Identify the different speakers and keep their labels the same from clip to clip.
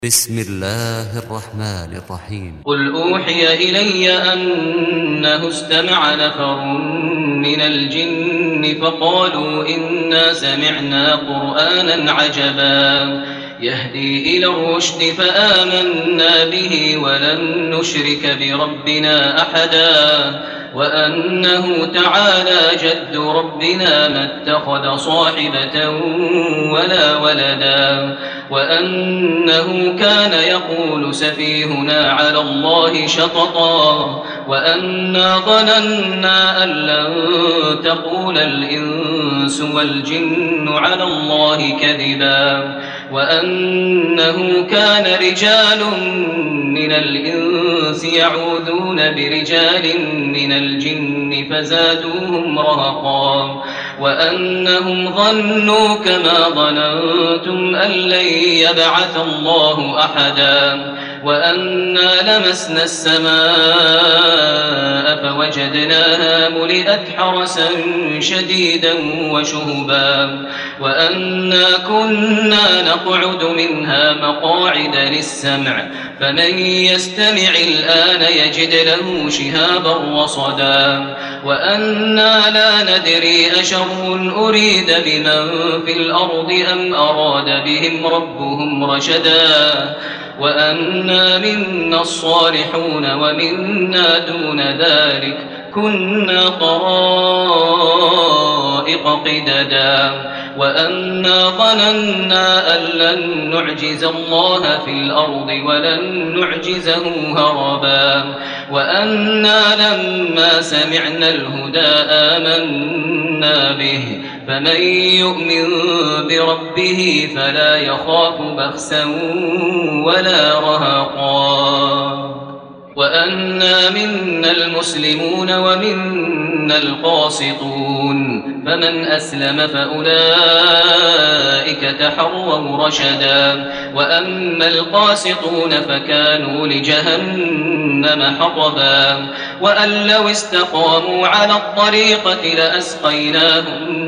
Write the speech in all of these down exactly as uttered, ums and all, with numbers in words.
Speaker 1: بسم الله الرحمن الرحيم.
Speaker 2: قل أوحي إلي أنه استمع نفر من الجن فقالوا إنا سمعنا قرآنا عجبا يهدي إلى الرشد فآمنا به ولن نشرك بربنا أحدا وأنه تعالى جد ربنا ما اتخذ صاحبة ولا ولدا وأنه كان يقول سفيهنا على الله شططا وأنا ظننا أن لن تقول الإنس والجن على الله كذبا وأنه كان رجال من الإنس يعوذون برجال من الجن فزادوهم رهقا وأنهم ظنوا كما ظننتم أن لن يبعث الله أحدا وأنا لمسنا السماء فوجدناها ملئت حرسا شديدا وشهبا وأنا كنا نقعد منها مقاعد للسمع فمن يستمع الآن يجد له شهابا رصدا وأنا لا ندري أشر أريد بمن في الأرض أم أراد بهم ربهم رشدا وأنا منا الصالحون ومنا دون ذلك كنا طرائق قددا وأنا ظننا أن لن نعجز الله في الأرض ولن نعجزه هربا وأنا لما سمعنا الهدى آمنا به فمن يؤمن بربه فلا يخاف بخسا ولا رهقا وأنا منا المسلمون ومنا القاسطون فمن أسلم فأولئك تحروا رشدا وأما القاسطون فكانوا لجهنم حطبا وأن لو استقاموا على الطريقة لأسقيناهم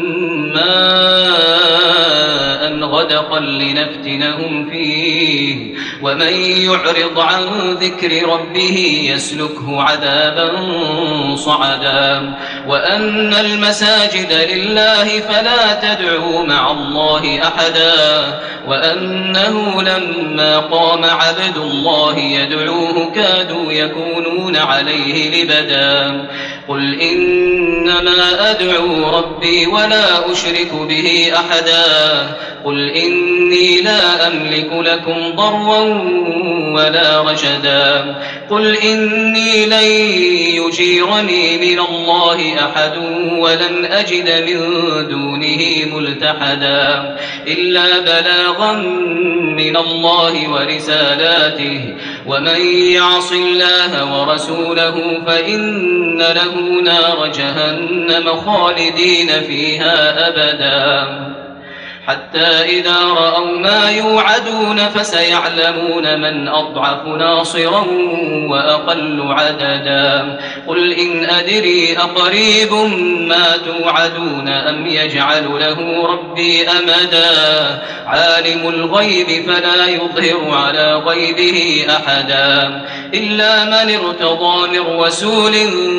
Speaker 2: ماء غدقا لنفتنهم فيه ومن يعرض عن ذكر ربه يسلكه عذابا صعدا وأن المساجد لله فلا تدعوا مع الله أحدا وأنه لما قام عبد الله يدعوه كادوا يكونون عليه لبدا قل إنما أدعو ربي ولا أشرك به أحدا قل إني لا أملك لكم ضرا ولا رشدا قل إني لن يجيرني من الله أحد ولن أجد من دونه ملتحدا إلا بلاغا من الله ورسالاته ومن يعص الله ورسوله فإن له نار جهنم خالدين فيها أبدا حتى إذا رأوا ما يوعدون فسيعلمون من أضعف ناصرا وأقل عددا قل إن أدري أقريب ما توعدون أم يجعل له ربي أمدا عالم الغيب فلا يظهر على غيبه أحدا إلا من ارتضى من رسول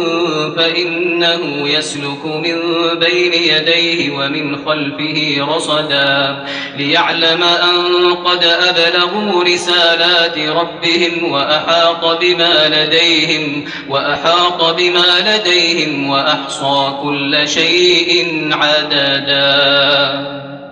Speaker 2: فإنه يسلك من بين يديه ومن خلفه رصدا ليعلم أن قد أبلغوا رسالات ربهم وأحاط بما لديهم وأحاط بما لديهم وأحصى كل شيء عددا.